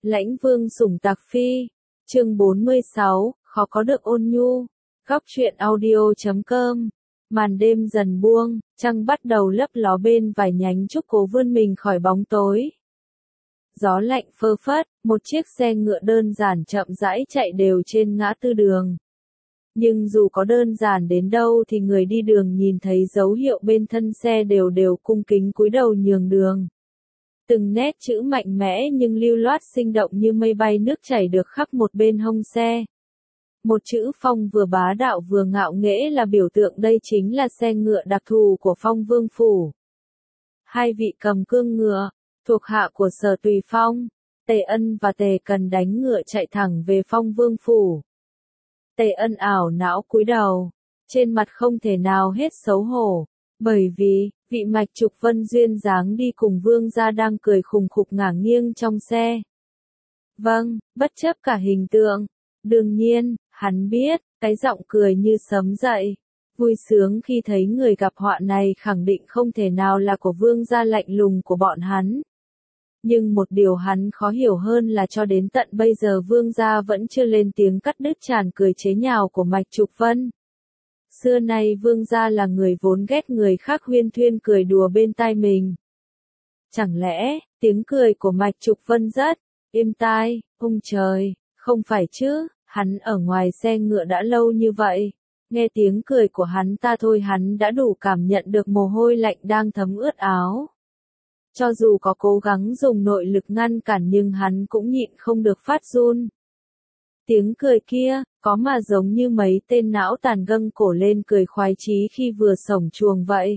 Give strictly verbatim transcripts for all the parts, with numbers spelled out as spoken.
Lãnh Vương sủng Tạc Phi, chương bốn mươi sáu, khó có được ôn nhu. Góc truyện audio chấm com. Màn đêm dần buông, trăng bắt đầu lấp ló bên vài nhánh trúc cố vươn mình khỏi bóng tối. Gió lạnh phơ phất, một chiếc xe ngựa đơn giản chậm rãi chạy đều trên ngã tư đường. Nhưng dù có đơn giản đến đâu thì người đi đường nhìn thấy dấu hiệu bên thân xe đều đều cung kính cúi đầu nhường đường. Từng nét chữ mạnh mẽ nhưng lưu loát sinh động như mây bay nước chảy được khắp một bên hông xe. Một chữ Phong vừa bá đạo vừa ngạo nghễ là biểu tượng đây chính là xe ngựa đặc thù của Phong Vương Phủ. Hai vị cầm cương ngựa, thuộc hạ của Sở Tùy Phong, Tề Ân và Tề Cần đánh ngựa chạy thẳng về Phong Vương Phủ. Tề Ân ảo não cúi đầu, trên mặt không thể nào hết xấu hổ, bởi vì, vị Mạch Trục Vân duyên dáng đi cùng vương gia đang cười khùng khục ngả nghiêng trong xe. Vâng, bất chấp cả hình tượng. Đương nhiên, hắn biết, cái giọng cười như sấm dậy. Vui sướng khi thấy người gặp họa này khẳng định không thể nào là của vương gia lạnh lùng của bọn hắn. Nhưng một điều hắn khó hiểu hơn là cho đến tận bây giờ vương gia vẫn chưa lên tiếng cắt đứt tràn cười chế nhạo của Mạch Trục Vân. Xưa nay vương gia là người vốn ghét người khác huyên thuyên cười đùa bên tai mình. Chẳng lẽ, tiếng cười của Mạch Trục Vân rất êm tai, ông trời, không phải chứ, hắn ở ngoài xe ngựa đã lâu như vậy. Nghe tiếng cười của hắn ta thôi hắn đã đủ cảm nhận được mồ hôi lạnh đang thấm ướt áo. Cho dù có cố gắng dùng nội lực ngăn cản nhưng hắn cũng nhịn không được phát run. Tiếng cười kia, có mà giống như mấy tên não tàn gâng cổ lên cười khoái chí khi vừa sổng chuồng vậy.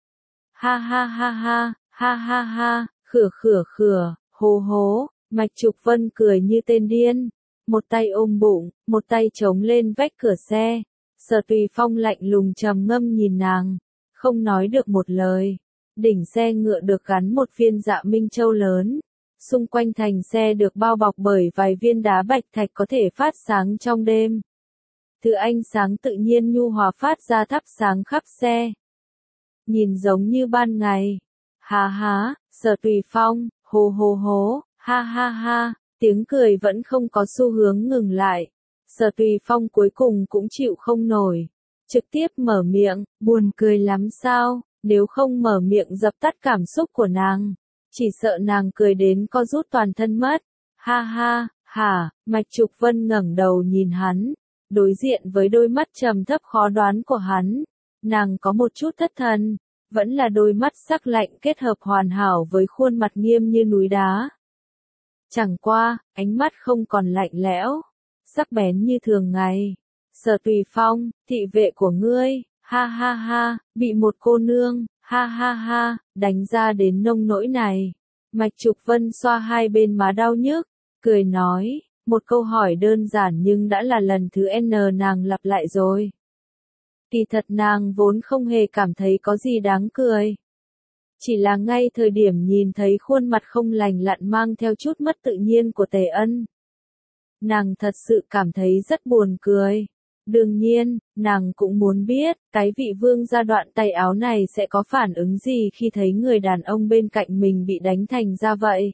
Ha ha ha ha, ha ha ha, khửa khửa khửa, hô hố, Mạch Trục Vân cười như tên điên. Một tay ôm bụng, một tay chống lên vách cửa xe. Sở Tùy Phong lạnh lùng trầm ngâm nhìn nàng, không nói được một lời. Đỉnh xe ngựa được gắn một viên dạ minh châu lớn. Xung quanh thành xe được bao bọc bởi vài viên đá bạch thạch có thể phát sáng trong đêm. Thứ ánh sáng tự nhiên nhu hòa phát ra thắp sáng khắp xe. Nhìn giống như ban ngày. Ha ha, Sở Tùy Phong, hô hô hố, ha ha ha, tiếng cười vẫn không có xu hướng ngừng lại. Sở Tùy Phong cuối cùng cũng chịu không nổi. Trực tiếp mở miệng, buồn cười lắm sao, nếu không mở miệng dập tắt cảm xúc của nàng. Chỉ sợ nàng cười đến co rút toàn thân mất. Ha ha, hả, Mạch Trục Vân ngẩng đầu nhìn hắn. Đối diện với đôi mắt trầm thấp khó đoán của hắn. Nàng có một chút thất thần. Vẫn là đôi mắt sắc lạnh kết hợp hoàn hảo với khuôn mặt nghiêm như núi đá. Chẳng qua, ánh mắt không còn lạnh lẽo. Sắc bén như thường ngày. Sở Tùy Phong, thị vệ của ngươi, ha ha ha, bị một cô nương, ha ha ha, đánh ra đến nông nỗi này. Mạch Trục Vân xoa hai bên má đau nhức, cười nói, một câu hỏi đơn giản nhưng đã là lần thứ N nàng lặp lại rồi. Kỳ thật nàng vốn không hề cảm thấy có gì đáng cười. Chỉ là ngay thời điểm nhìn thấy khuôn mặt không lành lặn mang theo chút mất tự nhiên của Tề Ân. Nàng thật sự cảm thấy rất buồn cười. Đương nhiên, nàng cũng muốn biết, cái vị vương gia đoạn tay áo này sẽ có phản ứng gì khi thấy người đàn ông bên cạnh mình bị đánh thành ra vậy.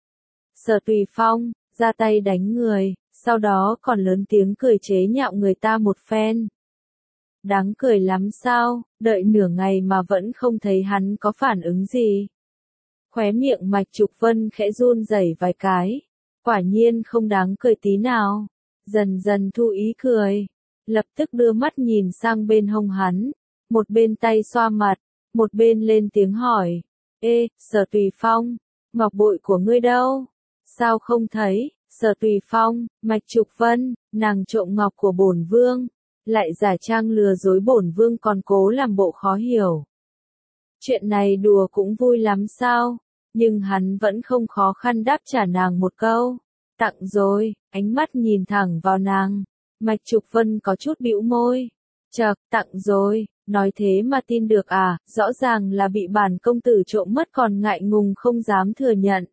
Sở Tùy Phong, ra tay đánh người, sau đó còn lớn tiếng cười chế nhạo người ta một phen. Đáng cười lắm sao, đợi nửa ngày mà vẫn không thấy hắn có phản ứng gì. Khóe miệng Mạch Trục Vân khẽ run rẩy vài cái. Quả nhiên không đáng cười tí nào. Dần dần thu ý cười. Lập tức đưa mắt nhìn sang bên hông hắn. Một bên tay xoa mặt. Một bên lên tiếng hỏi. Ê, Sở Tùy Phong. Ngọc bội của ngươi đâu? Sao không thấy? Sở Tùy Phong, Mạch Trục Vân. Nàng trộm ngọc của bổn vương. Lại giả trang lừa dối bổn vương còn cố làm bộ khó hiểu. Chuyện này đùa cũng vui lắm sao? Nhưng hắn vẫn không khó khăn đáp trả nàng một câu. Tặng rồi, ánh mắt nhìn thẳng vào nàng. Mạch Trục Vân có chút bĩu môi. Chậc, tặng rồi, nói thế mà tin được à, rõ ràng là bị bản công tử trộm mất còn ngại ngùng không dám thừa nhận.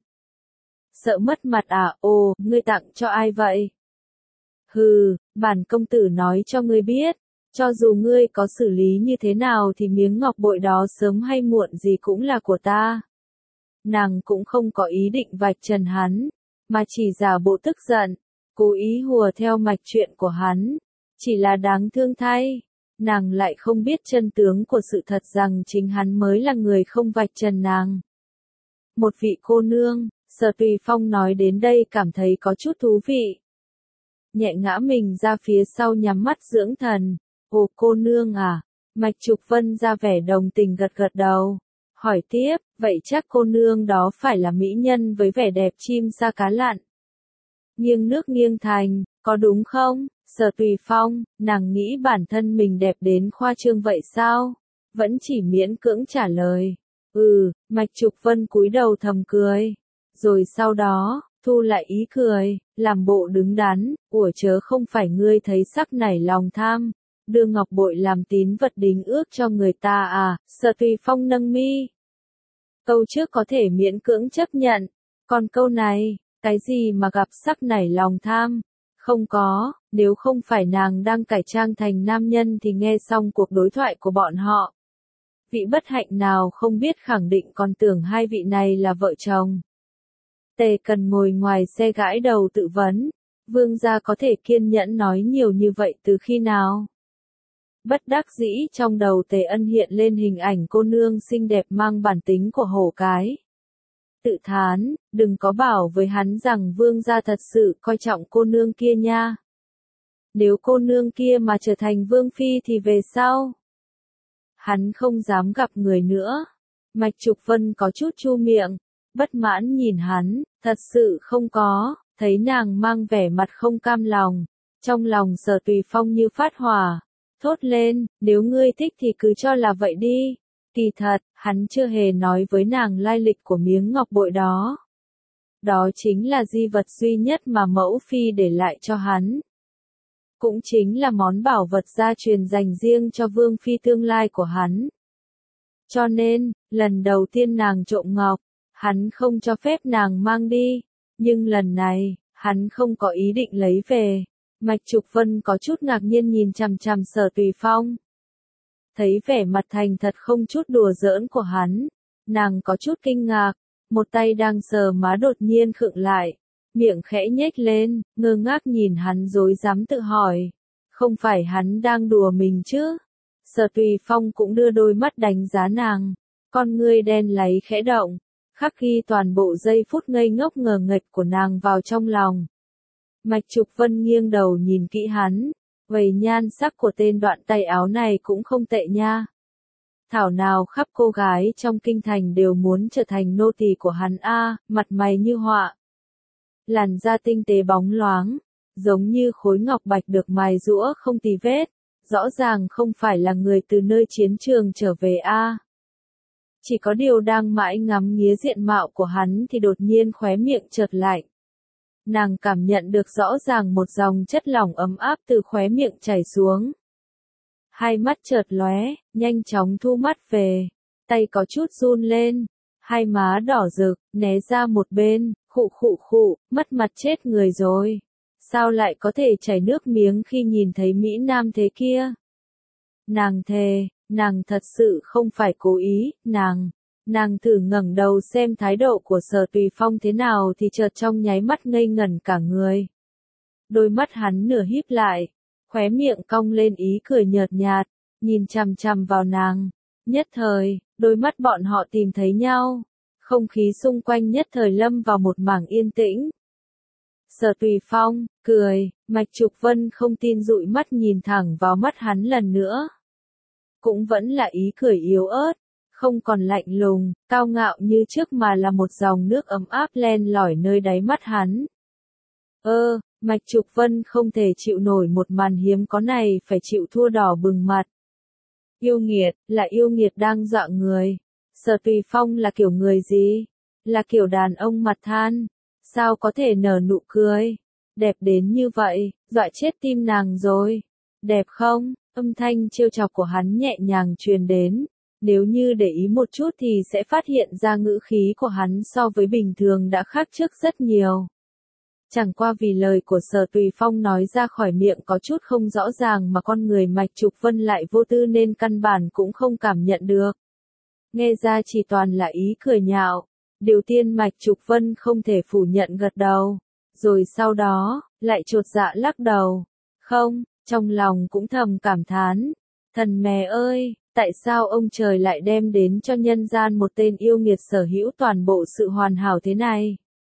Sợ mất mặt à, ồ, ngươi tặng cho ai vậy? Hừ, bản công tử nói cho ngươi biết, cho dù ngươi có xử lý như thế nào thì miếng ngọc bội đó sớm hay muộn gì cũng là của ta. Nàng cũng không có ý định vạch trần hắn, mà chỉ giả bộ tức giận, cố ý hùa theo mạch chuyện của hắn. Chỉ là đáng thương thay, nàng lại không biết chân tướng của sự thật rằng chính hắn mới là người không vạch trần nàng. Một vị cô nương, Sở Tùy Phong nói đến đây cảm thấy có chút thú vị. Nhẹ ngã mình ra phía sau nhắm mắt dưỡng thần. Ồ cô nương à, Mạch Trục Vân ra vẻ đồng tình gật gật đầu. Hỏi tiếp, vậy chắc cô nương đó phải là mỹ nhân với vẻ đẹp chim sa cá lặn. Nghiêng nước nghiêng thành, có đúng không? Sở Tùy Phong, nàng nghĩ bản thân mình đẹp đến khoa trương vậy sao? Vẫn chỉ miễn cưỡng trả lời. Ừ, Mạch Trục Vân cúi đầu thầm cười. Rồi sau đó, thu lại ý cười, làm bộ đứng đắn, ủa chớ không phải ngươi thấy sắc nảy lòng tham, đưa ngọc bội làm tín vật đính ước cho người ta à? Sở Tùy Phong nâng mi. Câu trước có thể miễn cưỡng chấp nhận, còn câu này, cái gì mà gặp sắc nảy lòng tham? Không có, nếu không phải nàng đang cải trang thành nam nhân thì nghe xong cuộc đối thoại của bọn họ. Vị bất hạnh nào không biết khẳng định còn tưởng hai vị này là vợ chồng. Tề Cần ngồi ngoài xe gãi đầu tự vấn, vương gia có thể kiên nhẫn nói nhiều như vậy từ khi nào? Bất đắc dĩ trong đầu Tề Ân hiện lên hình ảnh cô nương xinh đẹp mang bản tính của hổ cái. Tự thán, đừng có bảo với hắn rằng vương gia thật sự coi trọng cô nương kia nha. Nếu cô nương kia mà trở thành vương phi thì về sau? Hắn không dám gặp người nữa. Mạch Trục Vân có chút chu miệng, bất mãn nhìn hắn, thật sự không có, thấy nàng mang vẻ mặt không cam lòng. Trong lòng Sở Tùy Phong như phát hỏa, thốt lên, nếu ngươi thích thì cứ cho là vậy đi. Kỳ thật, hắn chưa hề nói với nàng lai lịch của miếng ngọc bội đó. Đó chính là di vật duy nhất mà mẫu phi để lại cho hắn. Cũng chính là món bảo vật gia truyền dành riêng cho vương phi tương lai của hắn. Cho nên, lần đầu tiên nàng trộm ngọc, hắn không cho phép nàng mang đi. Nhưng lần này, hắn không có ý định lấy về. Mạch Trục Vân có chút ngạc nhiên nhìn chằm chằm Sở Tùy Phong. Thấy vẻ mặt thành thật không chút đùa giỡn của hắn, nàng có chút kinh ngạc, một tay đang sờ má đột nhiên khựng lại, miệng khẽ nhếch lên, ngơ ngác nhìn hắn rối rắm tự hỏi, không phải hắn đang đùa mình chứ? Sở Tùy Phong cũng đưa đôi mắt đánh giá nàng, con ngươi đen láy khẽ động, khắc ghi toàn bộ giây phút ngây ngốc ngờ nghệch của nàng vào trong lòng. Mạch Trục Vân nghiêng đầu nhìn kỹ hắn. Vậy nhan sắc của tên đoạn tay áo này cũng không tệ nha. Thảo nào khắp cô gái trong kinh thành đều muốn trở thành nô tỳ của hắn a, mặt mày như họa. Làn da tinh tế bóng loáng, giống như khối ngọc bạch được mài giũa không tì vết, rõ ràng không phải là người từ nơi chiến trường trở về a. Chỉ có điều đang mãi ngắm nghía diện mạo của hắn thì đột nhiên khóe miệng chợt lạnh. Nàng cảm nhận được rõ ràng một dòng chất lỏng ấm áp từ khóe miệng chảy xuống. Hai mắt chợt lóe, nhanh chóng thu mắt về, tay có chút run lên, hai má đỏ rực, né ra một bên, khụ khụ khụ, mất mặt chết người rồi. Sao lại có thể chảy nước miếng khi nhìn thấy Mỹ Nam thế kia? Nàng thề, nàng thật sự không phải cố ý, nàng... Nàng thử ngẩng đầu xem thái độ của Sở Tùy Phong thế nào thì chợt trong nháy mắt ngây ngẩn cả người. Đôi mắt hắn nửa híp lại, khóe miệng cong lên ý cười nhợt nhạt, nhìn chằm chằm vào nàng. Nhất thời, đôi mắt bọn họ tìm thấy nhau, không khí xung quanh nhất thời lâm vào một mảng yên tĩnh. Sở Tùy Phong, cười, Mạch Trục Vân không tin dụi mắt nhìn thẳng vào mắt hắn lần nữa. Cũng vẫn là ý cười yếu ớt. Không còn lạnh lùng, cao ngạo như trước mà là một dòng nước ấm áp len lỏi nơi đáy mắt hắn. Ơ, Mạch Trục Vân không thể chịu nổi một màn hiếm có này phải chịu thua đỏ bừng mặt. Yêu nghiệt, là yêu nghiệt đang dọa người. Sở Tùy Phong là kiểu người gì? Là kiểu đàn ông mặt than. Sao có thể nở nụ cười? Đẹp đến như vậy, dọa chết tim nàng rồi. Đẹp không? Âm thanh trêu chọc của hắn nhẹ nhàng truyền đến. Nếu như để ý một chút thì sẽ phát hiện ra ngữ khí của hắn so với bình thường đã khác trước rất nhiều. Chẳng qua vì lời của Sở Tùy Phong nói ra khỏi miệng có chút không rõ ràng mà con người Mạch Trục Vân lại vô tư nên căn bản cũng không cảm nhận được. Nghe ra chỉ toàn là ý cười nhạo, Điều tiên Mạch Trục Vân không thể phủ nhận gật đầu, rồi sau đó, lại chột dạ lắc đầu. Không, trong lòng cũng thầm cảm thán. Thần mẹ ơi, tại sao ông trời lại đem đến cho nhân gian một tên yêu nghiệt sở hữu toàn bộ sự hoàn hảo thế này?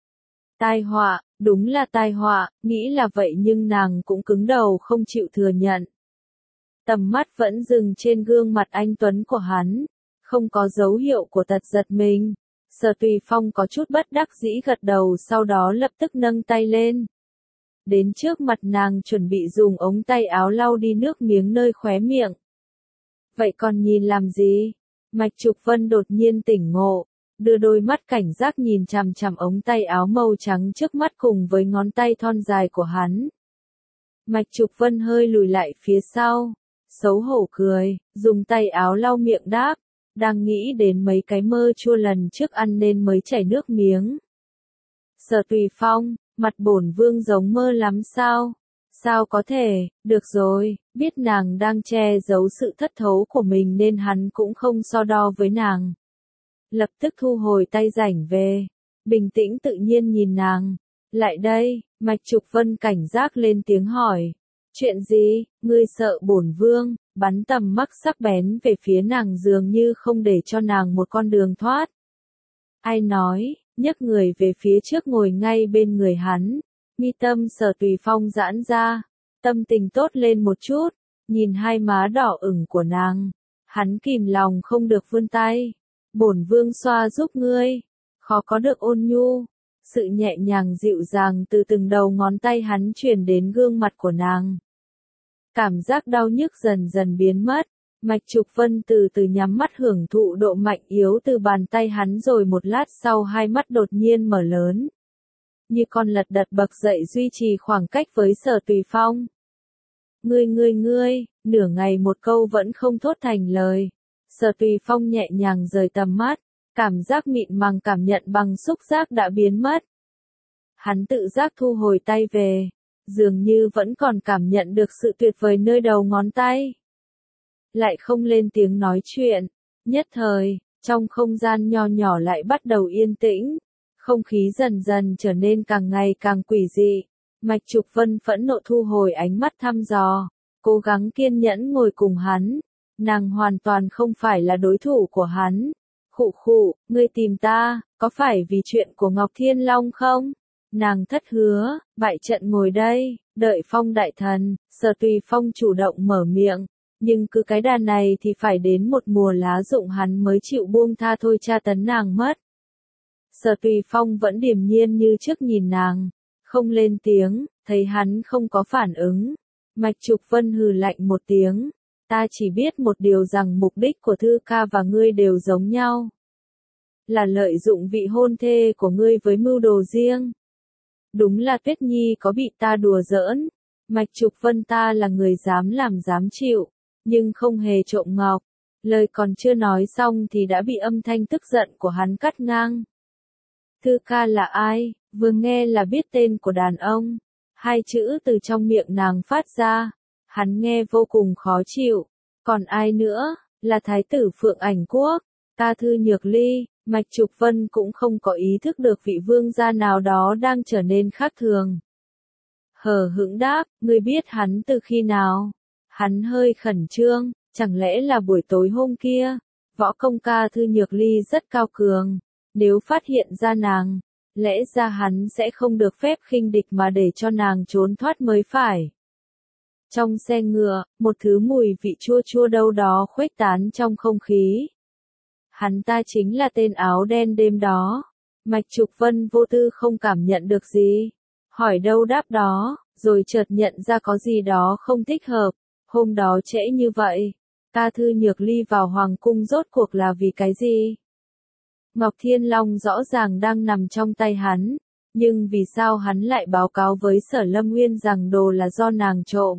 Tai họa, đúng là tai họa, nghĩ là vậy nhưng nàng cũng cứng đầu không chịu thừa nhận. Tầm mắt vẫn dừng trên gương mặt anh tuấn của hắn, không có dấu hiệu của tật giật mình. Sở Tùy Phong có chút bất đắc dĩ gật đầu, sau đó lập tức nâng tay lên. Đến trước mặt nàng chuẩn bị dùng ống tay áo lau đi nước miếng nơi khóe miệng. Vậy còn nhìn làm gì? Mạch Trục Vân đột nhiên tỉnh ngộ, đưa đôi mắt cảnh giác nhìn chằm chằm ống tay áo màu trắng trước mắt cùng với ngón tay thon dài của hắn. Mạch Trục Vân hơi lùi lại phía sau, xấu hổ cười, dùng tay áo lau miệng đáp, đang nghĩ đến mấy cái mơ chua lần trước ăn nên mới chảy nước miếng. Sở Tùy Phong, mặt bổn vương giống mơ lắm sao? Sao có thể, được rồi, biết nàng đang che giấu sự thất thố của mình nên hắn cũng không so đo với nàng. Lập tức thu hồi tay rảnh về, bình tĩnh tự nhiên nhìn nàng. Lại đây, Mạch Trục Vân cảnh giác lên tiếng hỏi. Chuyện gì, ngươi sợ bổn vương? Bắn tầm mắt sắc bén về phía nàng dường như không để cho nàng một con đường thoát. Ai nói, nhấc người về phía trước ngồi ngay bên người hắn. Mi tâm Sở Tùy Phong giãn ra, tâm tình tốt lên một chút, nhìn hai má đỏ ửng của nàng. Hắn kìm lòng không được vươn tay. Bổn vương xoa giúp ngươi, khó có được ôn nhu. Sự nhẹ nhàng dịu dàng từ từng đầu ngón tay hắn truyền đến gương mặt của nàng. Cảm giác đau nhức dần dần biến mất, Mạch Trục Vân từ từ nhắm mắt hưởng thụ độ mạnh yếu từ bàn tay hắn rồi một lát sau hai mắt đột nhiên mở lớn. Như con lật đật bật dậy duy trì khoảng cách với Sở Tùy Phong. Ngươi ngươi ngươi, nửa ngày một câu vẫn không thốt thành lời. Sở Tùy Phong nhẹ nhàng rời tầm mắt, cảm giác mịn màng cảm nhận bằng xúc giác đã biến mất. Hắn tự giác thu hồi tay về, dường như vẫn còn cảm nhận được sự tuyệt vời nơi đầu ngón tay. Lại không lên tiếng nói chuyện, nhất thời, trong không gian nho nhỏ lại bắt đầu yên tĩnh, không khí dần dần trở nên càng ngày càng quỷ dị. Mạch Trục Vân phẫn nộ thu hồi ánh mắt thăm dò, cố gắng kiên nhẫn ngồi cùng hắn. Nàng hoàn toàn không phải là đối thủ của hắn. Khụ khụ, ngươi tìm ta, có phải vì chuyện của Ngọc Thiên Long không? Nàng thất hứa, bại trận ngồi đây, đợi Phong đại thần. Sở Tùy Phong chủ động mở miệng, nhưng cứ cái đà này thì phải đến một mùa lá rụng hắn mới chịu buông tha thôi tra tấn nàng mất. Sở Tùy Phong vẫn điềm nhiên như trước nhìn nàng, không lên tiếng, thấy hắn không có phản ứng. Mạch Trục Vân hừ lạnh một tiếng. Ta chỉ biết một điều rằng mục đích của Thư ca và ngươi đều giống nhau. Là lợi dụng vị hôn thê của ngươi với mưu đồ riêng. Đúng là Tuyết Nhi có bị ta đùa giỡn. Mạch Trục Vân ta là người dám làm dám chịu, nhưng không hề trộm ngọc. Lời còn chưa nói xong thì đã bị âm thanh tức giận của hắn cắt ngang. Thư ca là ai? Vừa nghe là biết tên của đàn ông. Hai chữ từ trong miệng nàng phát ra. Hắn nghe vô cùng khó chịu. Còn ai nữa? Là Thái tử Phượng Ảnh Quốc. Ta Thư Nhược Ly. Mạch Trục Vân cũng không có ý thức được vị vương gia nào đó đang trở nên khác thường. Hờ hững đáp, ngươi biết hắn từ khi nào? Hắn hơi khẩn trương, chẳng lẽ là buổi tối hôm kia? Võ công ca Thư Nhược Ly rất cao cường. Nếu phát hiện ra nàng, lẽ ra hắn sẽ không được phép khinh địch mà để cho nàng trốn thoát mới phải. Trong xe ngựa, một thứ mùi vị chua chua đâu đó khuếch tán trong không khí. Hắn ta chính là tên áo đen đêm đó. Mạch Trục Vân vô tư không cảm nhận được gì. Hỏi đâu đáp đó, rồi chợt nhận ra có gì đó không thích hợp. Hôm đó trễ như vậy, ta Thư Nhược Ly vào hoàng cung rốt cuộc là vì cái gì? Ngọc Thiên Long rõ ràng đang nằm trong tay hắn, nhưng vì sao hắn lại báo cáo với Sở Lâm Nguyên rằng đồ là do nàng trộm?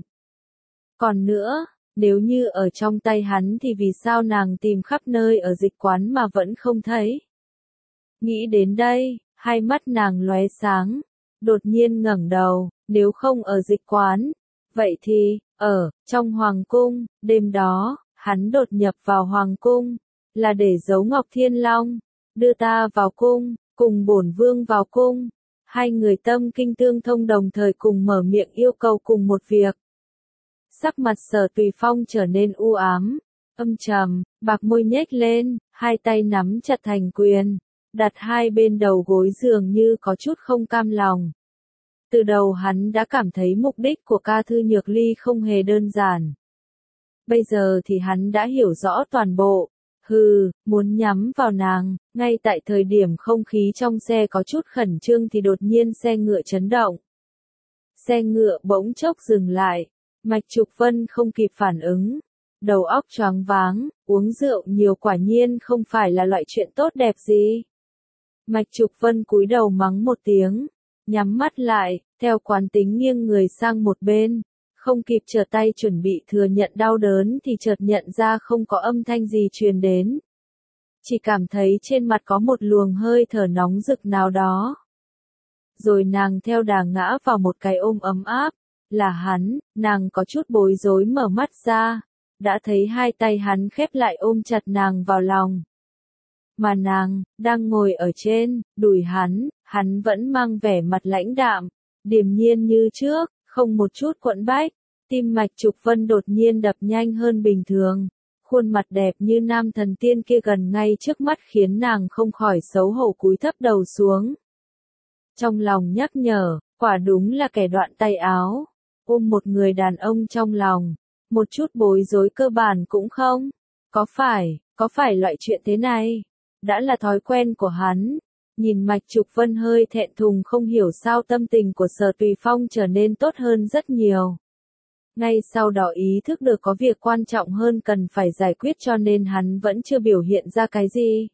Còn nữa, nếu như ở trong tay hắn thì vì sao nàng tìm khắp nơi ở dịch quán mà vẫn không thấy? Nghĩ đến đây, hai mắt nàng lóe sáng, đột nhiên ngẩng đầu, nếu không ở dịch quán, vậy thì, ở, trong hoàng cung. Đêm đó, hắn đột nhập vào hoàng cung, là để giấu Ngọc Thiên Long. đưa ta vào cung, cùng bổn vương vào cung. Hai người tâm kinh tương thông đồng thời cùng mở miệng yêu cầu cùng một việc. Sắc mặt Sở Tùy Phong trở nên u ám, âm trầm, bạc môi nhếch lên, hai tay nắm chặt thành quyền, đặt hai bên đầu gối dường như có chút không cam lòng. Từ đầu hắn đã cảm thấy mục đích của ca thư nhược ly không hề đơn giản. Bây giờ thì hắn đã hiểu rõ toàn bộ. Hừ, muốn nhắm vào nàng, ngay tại thời điểm không khí trong xe có chút khẩn trương thì đột nhiên xe ngựa chấn động. Xe ngựa bỗng chốc dừng lại, Mạch Trục Vân không kịp phản ứng, đầu óc choáng váng, uống rượu nhiều quả nhiên không phải là loại chuyện tốt đẹp gì. Mạch Trục Vân cúi đầu mắng một tiếng, nhắm mắt lại, theo quán tính nghiêng người sang một bên. Không kịp trở tay chuẩn bị thừa nhận đau đớn thì chợt nhận ra không có âm thanh gì truyền đến. Chỉ cảm thấy trên mặt có một luồng hơi thở nóng rực nào đó. Rồi nàng theo đà ngã vào một cái ôm ấm áp, là hắn, nàng có chút bối rối mở mắt ra, đã thấy hai tay hắn khép lại ôm chặt nàng vào lòng. Mà nàng, đang ngồi ở trên, đùi hắn, hắn vẫn mang vẻ mặt lãnh đạm, điềm nhiên như trước. Không một chút quẫn bách, tim Mạch Trục Vân đột nhiên đập nhanh hơn bình thường, khuôn mặt đẹp như nam thần tiên kia gần ngay trước mắt khiến nàng không khỏi xấu hổ cúi thấp đầu xuống. Trong lòng nhắc nhở, quả đúng là kẻ đoạn tay áo, ôm một người đàn ông trong lòng, một chút bối rối cơ bản cũng không, có phải, có phải loại chuyện thế này, đã là thói quen của hắn. Nhìn Mạch Trục Vân hơi thẹn thùng không hiểu sao tâm tình của Sở Tùy Phong trở nên tốt hơn rất nhiều. Ngay sau đó ý thức được có việc quan trọng hơn cần phải giải quyết cho nên hắn vẫn chưa biểu hiện ra cái gì.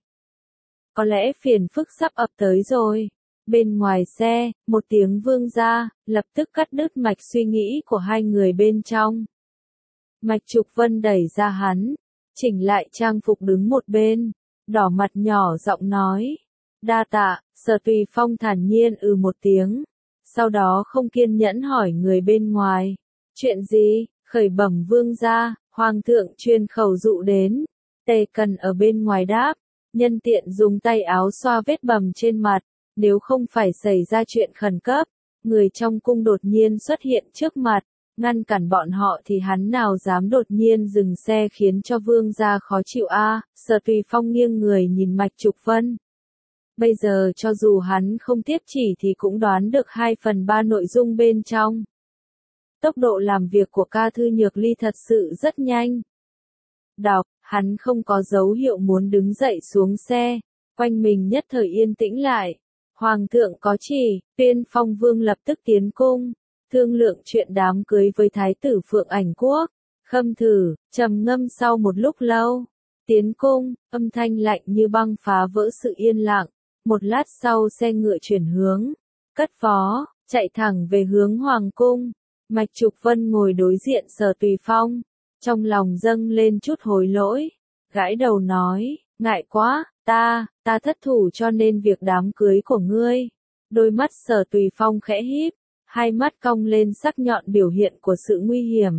Có lẽ phiền phức sắp ập tới rồi. Bên ngoài xe, một tiếng vương ra, lập tức cắt đứt mạch suy nghĩ của hai người bên trong. Mạch Trục Vân đẩy ra hắn, chỉnh lại trang phục đứng một bên, đỏ mặt nhỏ giọng nói. Đa tạ, Sở Tùy Phong thản nhiên ừ một tiếng, sau đó không kiên nhẫn hỏi người bên ngoài. Chuyện gì? Khởi bẩm vương gia, hoàng thượng truyền khẩu dụ đến. Tề Cần ở bên ngoài đáp, nhân tiện dùng tay áo xoa vết bầm trên mặt, nếu không phải xảy ra chuyện khẩn cấp, người trong cung đột nhiên xuất hiện trước mặt, ngăn cản bọn họ thì hắn nào dám đột nhiên dừng xe khiến cho vương gia khó chịu a. À, Sở Tùy Phong nghiêng người nhìn Mạch Trục Vân. Bây giờ cho dù hắn không tiếp chỉ thì cũng đoán được hai phần ba nội dung bên trong. Tốc độ làm việc của ca thư nhược ly thật sự rất nhanh. Đọc, hắn không có dấu hiệu muốn đứng dậy xuống xe, quanh mình nhất thời yên tĩnh lại. Hoàng thượng có chỉ, Tuyên Phong Vương lập tức tiến cung, thương lượng chuyện đám cưới với Thái tử Phượng Ảnh Quốc. Khâm Thử, trầm ngâm sau một lúc lâu, tiến cung, âm thanh lạnh như băng phá vỡ sự yên lặng. Một lát sau xe ngựa chuyển hướng, cất phó, chạy thẳng về hướng Hoàng cung. Mạch Trục Vân ngồi đối diện Sở Tùy Phong, trong lòng dâng lên chút hối lỗi, gãi đầu nói, ngại quá, ta, ta thất thủ cho nên việc đám cưới của ngươi. Đôi mắt Sở Tùy Phong khẽ híp, hai mắt cong lên sắc nhọn biểu hiện của sự nguy hiểm.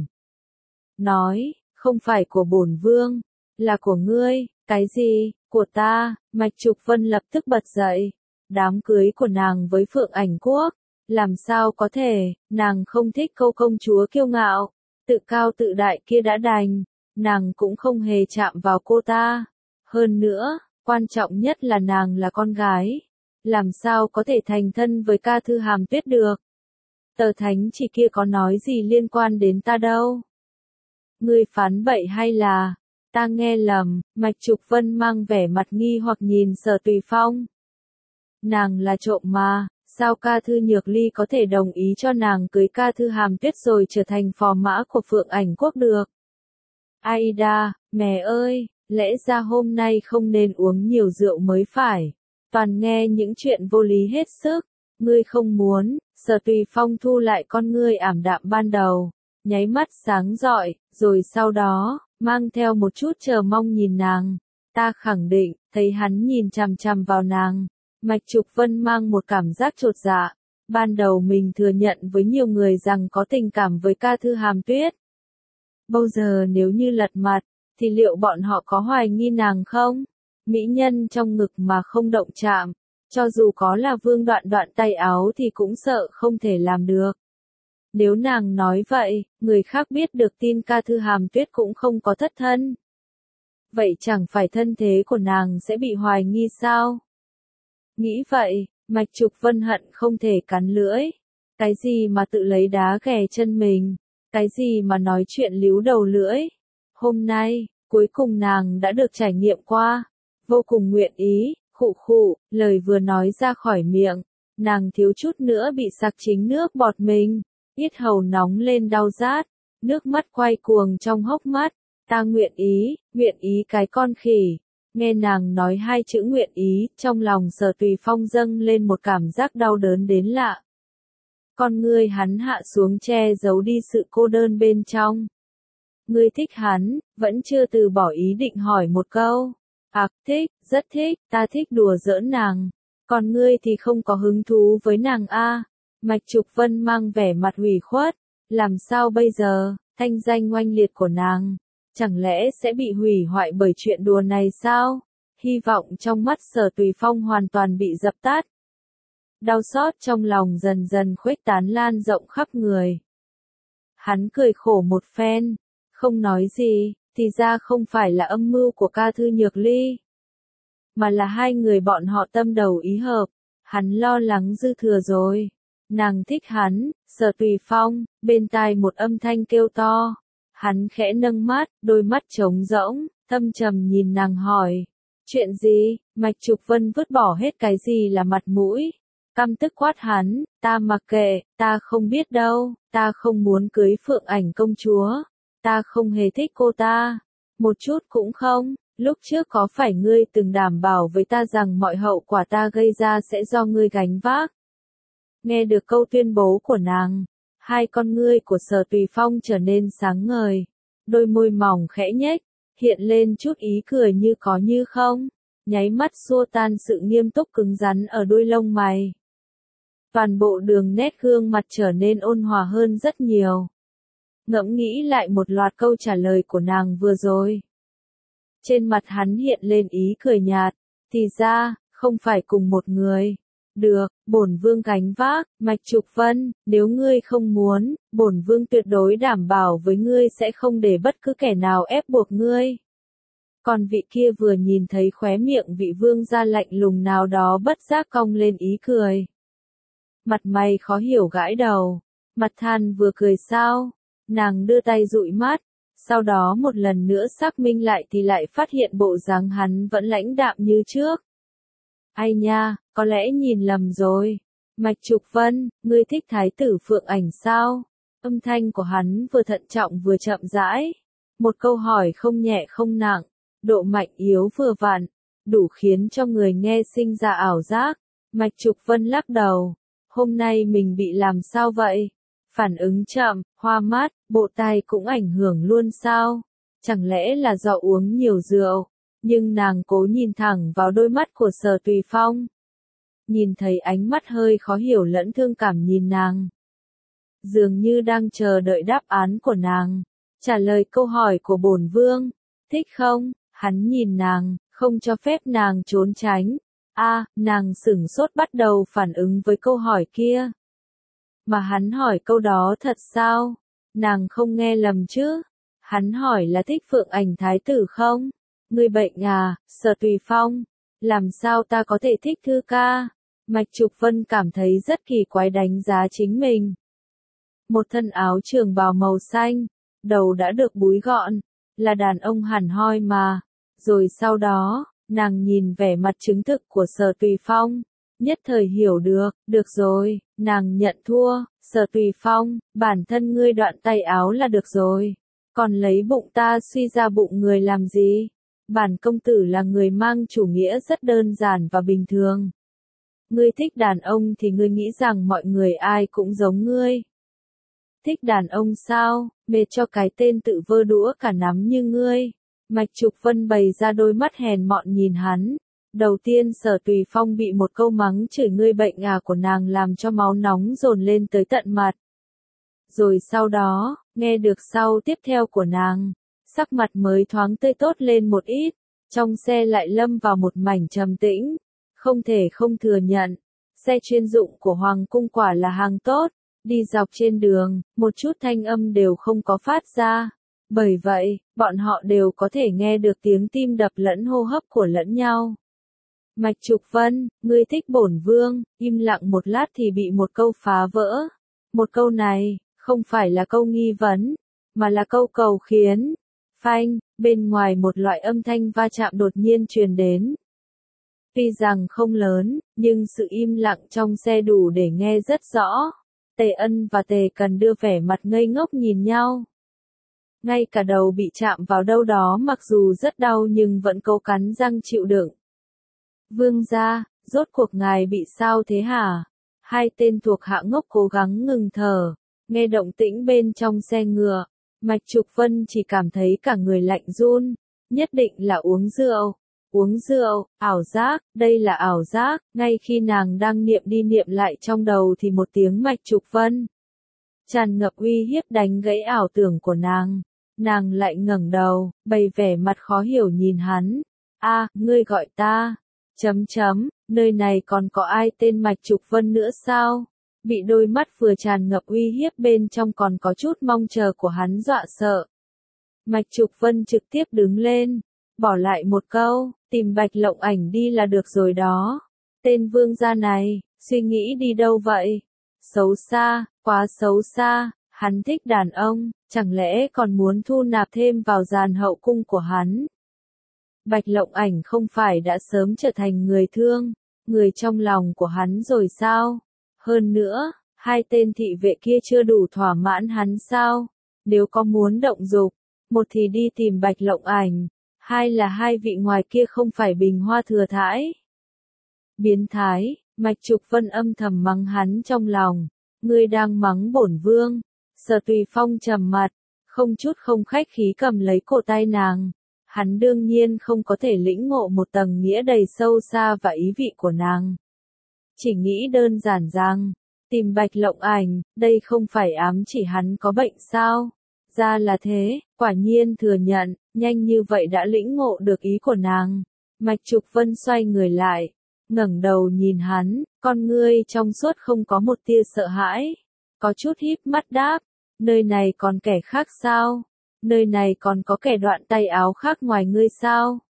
Nói, không phải của bổn vương, là của ngươi. Cái gì? Của ta? Mạch Trục Vân lập tức bật dậy. Đám cưới của nàng với Phượng Ảnh Quốc, làm sao có thể, nàng không thích câu công chúa kiêu ngạo, tự cao tự đại kia đã đành, nàng cũng không hề chạm vào cô ta. Hơn nữa, quan trọng nhất là nàng là con gái, làm sao có thể thành thân với ca thư Hàm Tuyết được. Tờ thánh chỉ kia có nói gì liên quan đến ta đâu. Ngươi phán bậy hay là... Ta nghe lầm, Mạch Trục Vân mang vẻ mặt nghi hoặc nhìn Sở Tùy Phong. Nàng là trộm mà, sao ca thư nhược ly có thể đồng ý cho nàng cưới ca thư Hàm Tuyết rồi trở thành phò mã của Phượng Ảnh Quốc được? Aida, mẹ ơi, lẽ ra hôm nay không nên uống nhiều rượu mới phải. Toàn nghe những chuyện vô lý hết sức, ngươi không muốn. Sở Tùy Phong thu lại con ngươi ảm đạm ban đầu, nháy mắt sáng rọi, rồi sau đó mang theo một chút chờ mong nhìn nàng. Ta khẳng định, thấy hắn nhìn chằm chằm vào nàng. Mạch Trục Vân mang một cảm giác chột dạ. Ban đầu mình thừa nhận với nhiều người rằng có tình cảm với ca thư Hàm Tuyết. Bây giờ nếu như lật mặt, thì liệu bọn họ có hoài nghi nàng không? mỹ nhân trong ngực mà không động chạm, cho dù có là Vương Đoạn đoạn tay áo thì cũng sợ không thể làm được. Nếu nàng nói vậy, người khác biết được tin ca thư Hàm Tuyết cũng không có thất thân. Vậy chẳng phải thân thế của nàng sẽ bị hoài nghi sao? Nghĩ vậy, Mạch Trục Vân hận không thể cắn lưỡi. Cái gì mà tự lấy đá ghè chân mình? Cái gì mà nói chuyện líu đầu lưỡi? Hôm nay, cuối cùng nàng đã được trải nghiệm qua. Vô cùng nguyện ý, khụ khụ, lời vừa nói ra khỏi miệng. Nàng thiếu chút nữa bị sặc chính nước bọt mình. Yết hầu nóng lên đau rát. Nước mắt quay cuồng trong hốc mắt. Ta nguyện ý, nguyện ý cái con khỉ. Nghe nàng nói hai chữ nguyện ý, trong lòng Sở Tùy Phong dâng lên một cảm giác đau đớn đến lạ. Con ngươi hắn hạ xuống che giấu đi sự cô đơn bên trong. Ngươi thích hắn, vẫn chưa từ bỏ ý định hỏi một câu. Ác thích, rất thích, ta thích đùa giỡn nàng. Còn ngươi thì không có hứng thú với nàng a? Mạch Trục Vân mang vẻ mặt hủy khuất. Làm sao bây giờ, thanh danh oanh liệt của nàng, chẳng lẽ sẽ bị hủy hoại bởi chuyện đùa này sao? Hy vọng trong mắt Sở Tùy Phong hoàn toàn bị dập tắt. Đau xót trong lòng dần dần khuếch tán lan rộng khắp người. Hắn cười khổ một phen, không nói gì, thì ra không phải là âm mưu của ca thư Nhược Ly, mà là hai người bọn họ tâm đầu ý hợp. Hắn lo lắng dư thừa rồi. Nàng thích hắn, Sở Tùy Phong, bên tai một âm thanh kêu to. Hắn khẽ nâng mắt, đôi mắt trống rỗng, thâm trầm nhìn nàng hỏi. Chuyện gì? Mạch Trục Vân vứt bỏ hết cái gì là mặt mũi. Căm tức quát hắn, ta mặc kệ, ta không biết đâu, ta không muốn cưới Phượng Ảnh công chúa. Ta không hề thích cô ta. Một chút cũng không, lúc trước có phải ngươi từng đảm bảo với ta rằng mọi hậu quả ta gây ra sẽ do ngươi gánh vác. Nghe được câu tuyên bố của nàng, hai con ngươi của Sở Tùy Phong trở nên sáng ngời, đôi môi mỏng khẽ nhếch, hiện lên chút ý cười như có như không, nháy mắt xua tan sự nghiêm túc cứng rắn ở đôi lông mày. Toàn bộ đường nét gương mặt trở nên ôn hòa hơn rất nhiều. Ngẫm nghĩ lại một loạt câu trả lời của nàng vừa rồi. Trên mặt hắn hiện lên ý cười nhạt, thì ra, không phải cùng một người. Được, bổn vương gánh vác, Mạch Trục Vân, nếu ngươi không muốn, bổn vương tuyệt đối đảm bảo với ngươi sẽ không để bất cứ kẻ nào ép buộc ngươi. Còn vị kia vừa nhìn thấy khóe miệng vị vương gia lạnh lùng nào đó bất giác cong lên ý cười. Mặt mày khó hiểu gãi đầu, mặt than vừa cười sao, nàng đưa tay dụi mắt, sau đó một lần nữa xác minh lại thì lại phát hiện bộ dáng hắn vẫn lãnh đạm như trước. Ai nha, có lẽ nhìn lầm rồi. Mạch Trục Vân, ngươi thích thái tử Phượng Ảnh sao? Âm thanh của hắn vừa thận trọng vừa chậm rãi. Một câu hỏi không nhẹ không nặng, độ mạnh yếu vừa vặn, đủ khiến cho người nghe sinh ra ảo giác. Mạch Trục Vân lắc đầu. Hôm nay mình bị làm sao vậy? Phản ứng chậm, hoa mắt, bộ tai cũng ảnh hưởng luôn sao? Chẳng lẽ là do uống nhiều rượu? Nhưng nàng cố nhìn thẳng vào đôi mắt của Sở Tùy Phong. Nhìn thấy ánh mắt hơi khó hiểu lẫn thương cảm nhìn nàng. Dường như đang chờ đợi đáp án của nàng. Trả lời câu hỏi của bổn vương. Thích không? Hắn nhìn nàng, không cho phép nàng trốn tránh. A, à, nàng sửng sốt bắt đầu phản ứng với câu hỏi kia. Mà hắn hỏi câu đó thật sao? Nàng không nghe lầm chứ? Hắn hỏi là thích Phượng Ảnh thái tử không? Ngươi bệnh à, Sở Tùy Phong? Làm sao ta có thể thích thư ca? Mạch Trục Vân cảm thấy rất kỳ quái đánh giá chính mình. Một thân áo trường bào màu xanh, đầu đã được búi gọn, là đàn ông hẳn hoi mà. Rồi sau đó, nàng nhìn vẻ mặt chứng thực của Sở Tùy Phong, nhất thời hiểu được, được rồi, nàng nhận thua, Sở Tùy Phong, bản thân ngươi đoạn tay áo là được rồi, còn lấy bụng ta suy ra bụng người làm gì? Bản công tử là người mang chủ nghĩa rất đơn giản và bình thường. Ngươi thích đàn ông thì ngươi nghĩ rằng mọi người ai cũng giống ngươi. Thích đàn ông sao, mệt cho cái tên tự vơ đũa cả nắm như ngươi. Mạch Trục Vân bày ra đôi mắt hèn mọn nhìn hắn. Đầu tiên Sở Tùy Phong bị một câu mắng chửi ngươi bệnh à của nàng làm cho máu nóng dồn lên tới tận mặt. Rồi sau đó, nghe được sau tiếp theo của nàng, sắc mặt mới thoáng tươi tốt lên một ít. Trong xe lại lâm vào một mảnh trầm tĩnh, không thể không thừa nhận, xe chuyên dụng của Hoàng cung quả là hàng tốt, đi dọc trên đường, một chút thanh âm đều không có phát ra. Bởi vậy, bọn họ đều có thể nghe được tiếng tim đập lẫn hô hấp của lẫn nhau. Mạch Trục Vân, ngươi thích bổn vương, im lặng một lát thì bị một câu phá vỡ. Một câu này, không phải là câu nghi vấn, mà là câu cầu khiến. Phanh, bên ngoài một loại âm thanh va chạm đột nhiên truyền đến. Tuy rằng không lớn, nhưng sự im lặng trong xe đủ để nghe rất rõ. Tề Ân và Tề Cần đưa vẻ mặt ngây ngốc nhìn nhau. Ngay cả đầu bị chạm vào đâu đó mặc dù rất đau nhưng vẫn cố cắn răng chịu đựng. Vương gia, rốt cuộc ngài bị sao thế hả? Hai tên thuộc hạ ngốc cố gắng ngừng thở, nghe động tĩnh bên trong xe ngựa. Mạch Trục Vân chỉ cảm thấy cả người lạnh run, nhất định là uống rượu. Uống rượu, ảo giác, đây là ảo giác, ngay khi nàng đang niệm đi niệm lại trong đầu thì một tiếng Mạch Trục Vân tràn ngập uy hiếp đánh gãy ảo tưởng của nàng. Nàng lại ngẩng đầu, bày vẻ mặt khó hiểu nhìn hắn. A, ngươi gọi ta. Chấm chấm, nơi này còn có ai tên Mạch Trục Vân nữa sao? Bị đôi mắt vừa tràn ngập uy hiếp bên trong còn có chút mong chờ của hắn dọa sợ. Mạch Trục Vân trực tiếp đứng lên, bỏ lại một câu, tìm Bạch Lộng Ảnh đi là được rồi đó. Tên vương gia này, suy nghĩ đi đâu vậy? Xấu xa, quá xấu xa, hắn thích đàn ông, chẳng lẽ còn muốn thu nạp thêm vào dàn hậu cung của hắn? Bạch Lộng Ảnh không phải đã sớm trở thành người thương, người trong lòng của hắn rồi sao? Hơn nữa, hai tên thị vệ kia chưa đủ thỏa mãn hắn sao? Nếu có muốn động dục, một thì đi tìm Bạch Lộng Ảnh, hai là hai vị ngoài kia không phải bình hoa thừa thãi. Biến thái, Mạch Trục Vân âm thầm mắng hắn trong lòng, ngươi đang mắng bổn vương. Sở Tùy Phong trầm mặt, không chút không khách khí cầm lấy cổ tay nàng. Hắn đương nhiên không có thể lĩnh ngộ một tầng nghĩa đầy sâu xa và ý vị của nàng. Chỉ nghĩ đơn giản rằng, tìm Bạch Lộng Ảnh, đây không phải ám chỉ hắn có bệnh sao? Ra là thế, quả nhiên thừa nhận, nhanh như vậy đã lĩnh ngộ được ý của nàng. Mạch Trục Vân xoay người lại, ngẩng đầu nhìn hắn, con ngươi trong suốt không có một tia sợ hãi. Có chút híp mắt đáp, nơi này còn kẻ khác sao? Nơi này còn có kẻ đoạn tay áo khác ngoài ngươi sao?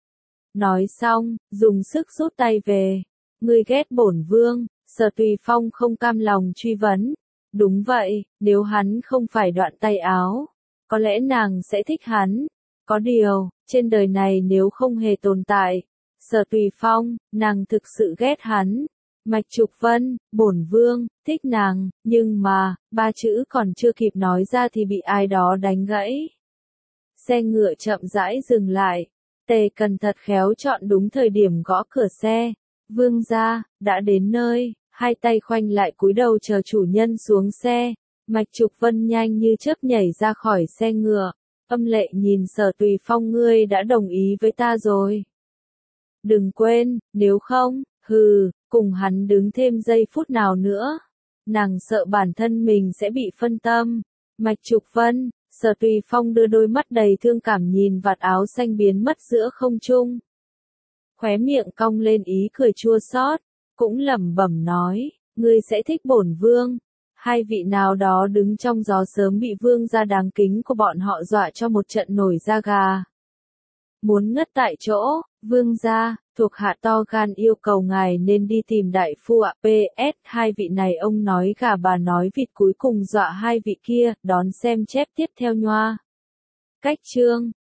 Nói xong, dùng sức rút tay về. Ngươi ghét bổn vương, Sở Tùy Phong không cam lòng truy vấn. Đúng vậy, nếu hắn không phải đoạn tay áo, có lẽ nàng sẽ thích hắn. Có điều, trên đời này nếu không hề tồn tại Sở Tùy Phong, nàng thực sự ghét hắn. Mạch Trục Vân, bổn vương, thích nàng, nhưng mà, ba chữ còn chưa kịp nói ra thì bị ai đó đánh gãy. Xe ngựa chậm rãi dừng lại, Tề Cần thật khéo chọn đúng thời điểm gõ cửa xe. Vương gia, đã đến nơi, hai tay khoanh lại cúi đầu chờ chủ nhân xuống xe. Mạch Trục Vân nhanh như chớp nhảy ra khỏi xe ngựa, âm lệ nhìn Sở Tùy Phong, ngươi đã đồng ý với ta rồi. Đừng quên, nếu không, hừ, cùng hắn đứng thêm giây phút nào nữa. Nàng sợ bản thân mình sẽ bị phân tâm. Mạch Trục Vân, Sở Tùy Phong đưa đôi mắt đầy thương cảm nhìn vạt áo xanh biến mất giữa không trung. Khóe miệng cong lên ý cười chua xót, cũng lẩm bẩm nói, ngươi sẽ thích bổn vương. Hai vị nào đó đứng trong gió sớm bị vương gia đáng kính của bọn họ dọa cho một trận nổi da gà. Muốn ngất tại chỗ, vương gia, thuộc hạ to gan yêu cầu ngài nên đi tìm đại phu ạ. pê ét hai vị này ông nói gà bà nói vịt cuối cùng dọa hai vị kia, đón xem chép tiếp theo nhoa. Cách chương